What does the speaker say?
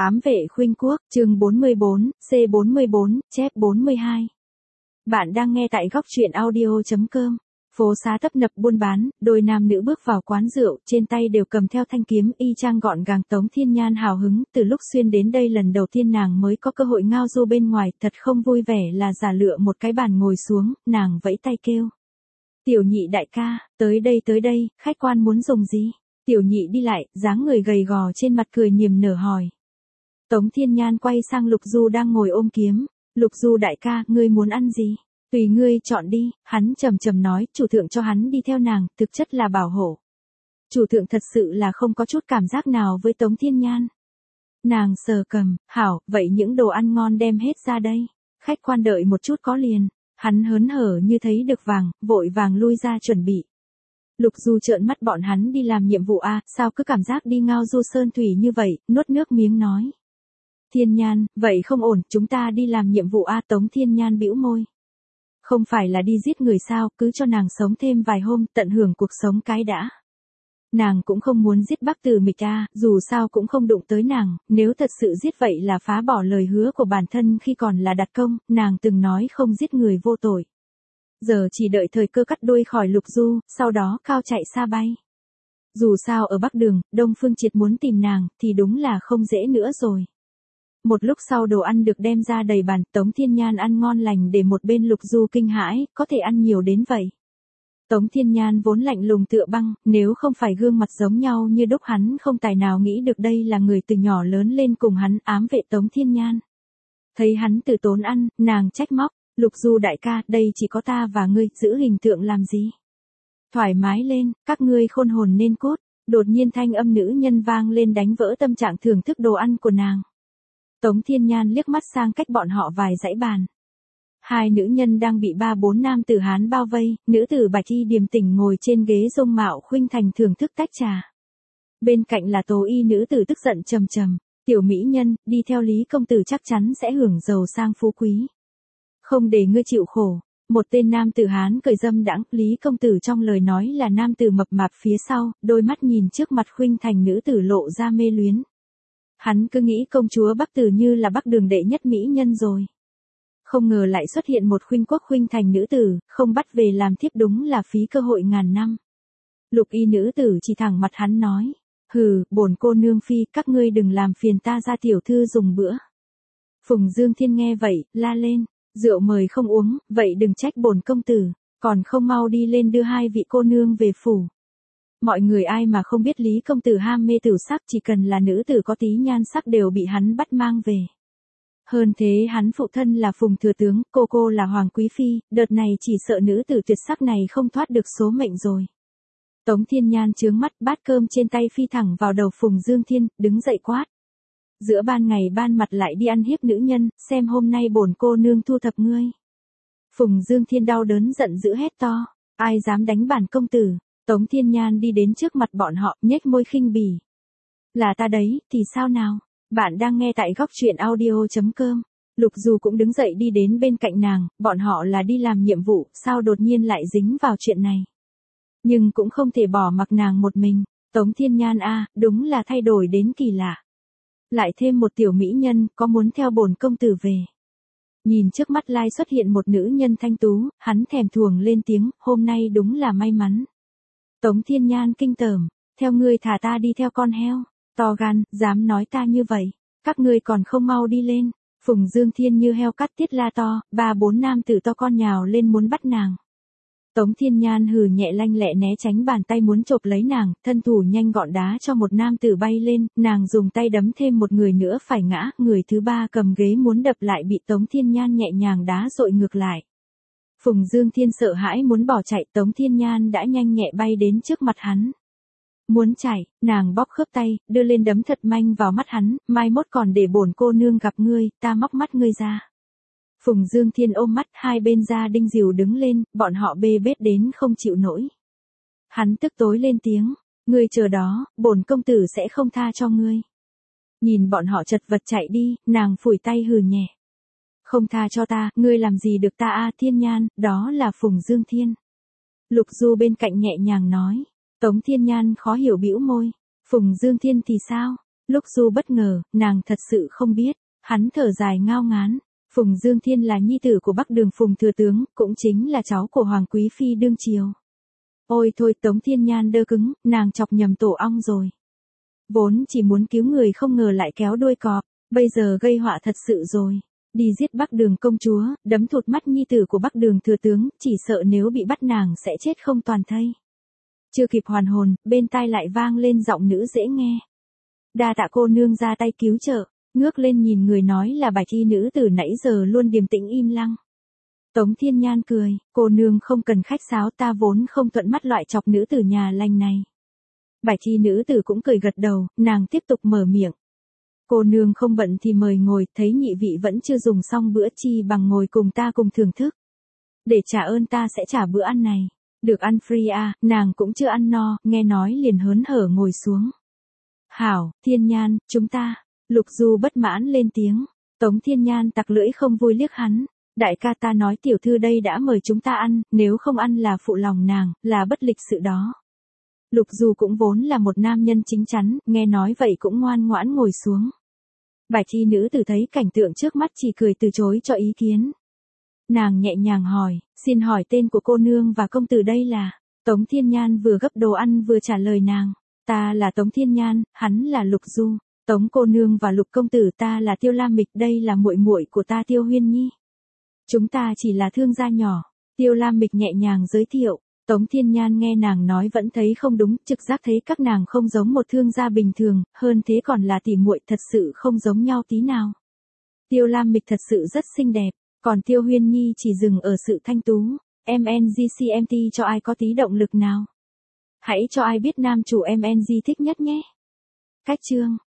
Ám vệ khuynh quốc, chương 44, C44, chép 42. Bạn đang nghe tại góc truyện audio.com. Phố xá tấp nập buôn bán, đôi nam nữ bước vào quán rượu, trên tay đều cầm theo thanh kiếm, y chang gọn gàng. Tống Thiên Nhan hào hứng, từ lúc xuyên đến đây lần đầu tiên nàng mới có cơ hội ngao du bên ngoài, thật không vui vẻ là giả lựa một cái bàn ngồi xuống, nàng vẫy tay kêu. Tiểu Nhị đại ca, tới đây, khách quan muốn dùng gì? Tiểu Nhị đi lại, dáng người gầy gò trên mặt cười niềm nở hỏi. Tống Thiên Nhan quay sang Lục Du đang ngồi ôm kiếm. Lục Du đại ca, ngươi muốn ăn gì? Tùy ngươi chọn đi, hắn trầm trầm nói, chủ thượng cho hắn đi theo nàng, thực chất là bảo hộ. Chủ thượng thật sự là không có chút cảm giác nào với Tống Thiên Nhan. Nàng sờ cầm, hảo, vậy những đồ ăn ngon đem hết ra đây. Khách quan đợi một chút có liền. Hắn hớn hở như thấy được vàng, vội vàng lui ra chuẩn bị. Lục Du trợn mắt bọn hắn đi làm nhiệm vụ à, sao cứ cảm giác đi ngao du sơn thủy như vậy, nuốt nước miếng nói. Thiên Nhan, vậy không ổn, chúng ta đi làm nhiệm vụ à, Tống Thiên Nhan bĩu môi. Không phải là đi giết người sao, cứ cho nàng sống thêm vài hôm, tận hưởng cuộc sống cái đã. Nàng cũng không muốn giết Bắc Tử Mịch à, dù sao cũng không đụng tới nàng, nếu thật sự giết vậy là phá bỏ lời hứa của bản thân khi còn là đặt công, nàng từng nói không giết người vô tội. Giờ chỉ đợi thời cơ cắt đuôi khỏi Lục Du, sau đó cao chạy xa bay. Dù sao ở Bắc Đường, Đông Phương Triệt muốn tìm nàng, thì đúng là không dễ nữa rồi. Một lúc sau đồ ăn được đem ra đầy bàn, Tống Thiên Nhan ăn ngon lành để một bên Lục Du kinh hãi, có thể ăn nhiều đến vậy. Tống Thiên Nhan vốn lạnh lùng tựa băng, nếu không phải gương mặt giống nhau như đúc hắn không tài nào nghĩ được đây là người từ nhỏ lớn lên cùng hắn. Ám vệ Tống Thiên Nhan. Thấy hắn từ tốn ăn, nàng trách móc, Lục Du đại ca, đây chỉ có ta và ngươi, giữ hình tượng làm gì? Thoải mái lên, các ngươi khôn hồn nên cốt. Đột nhiên thanh âm nữ nhân vang lên đánh vỡ tâm trạng thưởng thức đồ ăn của nàng. Tống Thiên Nhan liếc mắt sang cách bọn họ vài dãy bàn. Hai nữ nhân đang bị 3-4 nam tử Hán bao vây, nữ tử Bạch Y điềm tĩnh ngồi trên ghế dung mạo khuynh thành thưởng thức tách trà. Bên cạnh là Tố Y nữ tử tức giận trầm trầm, tiểu mỹ nhân, đi theo Lý công tử chắc chắn sẽ hưởng giàu sang phú quý. Không để ngươi chịu khổ. Một tên nam tử Hán cười dâm đãng, Lý công tử trong lời nói là nam tử mập mạp phía sau, đôi mắt nhìn trước mặt khuynh thành nữ tử lộ ra mê luyến. Hắn cứ nghĩ công chúa Bắc Tử như là Bắc Đường đệ nhất mỹ nhân rồi. Không ngờ lại xuất hiện một khuynh quốc khuynh thành nữ tử, không bắt về làm thiếp đúng là phí cơ hội ngàn năm. Lục Y nữ tử chỉ thẳng mặt hắn nói, hừ, bổn cô nương phi, các ngươi đừng làm phiền ta ra tiểu thư dùng bữa. Phùng Dương Thiên nghe vậy, la lên, rượu mời không uống, vậy đừng trách bổn công tử, còn không mau đi lên đưa hai vị cô nương về phủ. Mọi người ai mà không biết Lý công tử ham mê tử sắc, chỉ cần là nữ tử có tí nhan sắc đều bị hắn bắt mang về. Hơn thế hắn phụ thân là Phùng thừa tướng, cô là Hoàng quý phi, đợt này chỉ sợ nữ tử tuyệt sắc này không thoát được số mệnh rồi. Tống Thiên Nhan trướng mắt, bát cơm trên tay phi thẳng vào đầu Phùng Dương Thiên, đứng dậy quát. Giữa ban ngày ban mặt lại đi ăn hiếp nữ nhân, xem hôm nay bổn cô nương thu thập ngươi. Phùng Dương Thiên đau đớn giận dữ hét to, ai dám đánh bản công tử. Tống Thiên Nhan đi đến trước mặt bọn họ, nhếch môi khinh bỉ. Là ta đấy, thì sao nào? Bạn đang nghe tại góc truyện audio.com. Lục Du cũng đứng dậy đi đến bên cạnh nàng, bọn họ là đi làm nhiệm vụ, sao đột nhiên lại dính vào chuyện này. Nhưng cũng không thể bỏ mặc nàng một mình. Tống Thiên Nhan a, đúng là thay đổi đến kỳ lạ. Lại thêm một tiểu mỹ nhân, có muốn theo bổn công tử về. Nhìn trước mắt lai xuất hiện một nữ nhân thanh tú, hắn thèm thuồng lên tiếng, hôm nay đúng là may mắn. Tống Thiên Nhan kinh tởm, theo ngươi thả ta đi theo con heo, to gan, dám nói ta như vậy, các ngươi còn không mau đi lên. Phùng Dương Thiên như heo cắt tiết la to, 3-4 nam tử to con nhào lên muốn bắt nàng. Tống Thiên Nhan hừ nhẹ lanh lẹ né tránh bàn tay muốn chộp lấy nàng, thân thủ nhanh gọn đá cho một nam tử bay lên, nàng dùng tay đấm thêm một người nữa phải ngã, người thứ ba cầm ghế muốn đập lại bị Tống Thiên Nhan nhẹ nhàng đá dội ngược lại. Phùng Dương Thiên sợ hãi muốn bỏ chạy, Tống Thiên Nhan đã nhanh nhẹ bay đến trước mặt hắn. Muốn chạy, nàng bóp khớp tay, đưa lên đấm thật mạnh vào mắt hắn, mai mốt còn để bổn cô nương gặp ngươi, ta móc mắt ngươi ra. Phùng Dương Thiên ôm mắt, hai bên gia đinh dìu đứng lên, bọn họ bê bết đến không chịu nổi. Hắn tức tối lên tiếng, ngươi chờ đó, bổn công tử sẽ không tha cho ngươi. Nhìn bọn họ chật vật chạy đi, nàng phủi tay hừ nhẹ. Không tha cho ta, ngươi làm gì được ta a Thiên Nhan, đó là Phùng Dương Thiên. Lục Du bên cạnh nhẹ nhàng nói. Tống Thiên Nhan khó hiểu bĩu môi. Phùng Dương Thiên thì sao? Lúc Du bất ngờ, nàng thật sự không biết, hắn thở dài ngao ngán. Phùng Dương Thiên là nhi tử của Bắc Đường Phùng thừa tướng, cũng chính là cháu của Hoàng Quý Phi đương triều. Ôi thôi, Tống Thiên Nhan đơ cứng, nàng chọc nhầm tổ ong rồi. Vốn chỉ muốn cứu người không ngờ lại kéo đuôi cọp, bây giờ gây họa thật sự rồi. Đi giết Bắc Đường công chúa, đấm thụt mắt nhi tử của Bắc Đường thừa tướng, chỉ sợ nếu bị bắt nàng sẽ chết không toàn thây. Chưa kịp hoàn hồn, bên tai lại vang lên giọng nữ dễ nghe. Đa tạ cô nương ra tay cứu trợ, ngước lên nhìn người nói là Bạch y nữ từ nãy giờ luôn điềm tĩnh im lặng. Tống Thiên Nhan cười, cô nương không cần khách sáo, ta vốn không thuận mắt loại chọc nữ tử nhà lành này. Bạch y nữ tử cũng cười gật đầu, nàng tiếp tục mở miệng. Cô nương không bận thì mời ngồi, thấy nhị vị vẫn chưa dùng xong bữa chi bằng ngồi cùng ta cùng thưởng thức. Để trả ơn ta sẽ trả bữa ăn này. Được ăn free à, nàng cũng chưa ăn no, nghe nói liền hớn hở ngồi xuống. Hảo, Thiên Nhan, chúng ta. Lục Du bất mãn lên tiếng. Tống Thiên Nhan tặc lưỡi không vui liếc hắn. Đại ca ta nói tiểu thư đây đã mời chúng ta ăn, nếu không ăn là phụ lòng nàng, là bất lịch sự đó. Lục Du cũng vốn là một nam nhân chính chắn, nghe nói vậy cũng ngoan ngoãn ngồi xuống. Bạch y nữ tử thấy cảnh tượng trước mắt chỉ cười từ chối cho ý kiến. Nàng nhẹ nhàng hỏi, xin hỏi tên của cô nương và công tử đây là. Tống Thiên Nhan vừa gấp đồ ăn vừa trả lời nàng. Ta là Tống Thiên Nhan, hắn là Lục Du. Tống cô nương và Lục công tử ta là Tiêu Lam Mịch, đây là muội muội của ta Tiêu Huyên Nhi. Chúng ta chỉ là thương gia nhỏ. Tiêu Lam Mịch nhẹ nhàng giới thiệu. Tống Thiên Nhan nghe nàng nói vẫn thấy không đúng, trực giác thấy các nàng không giống một thương gia bình thường, hơn thế còn là tỉ muội, thật sự không giống nhau tí nào. Tiêu Lam Mịch thật sự rất xinh đẹp, còn Tiêu Huyên Nhi chỉ dừng ở sự thanh tú. MNGCMT cho ai có tí động lực nào? Hãy cho ai biết nam chủ MNG thích nhất nhé. Cách chương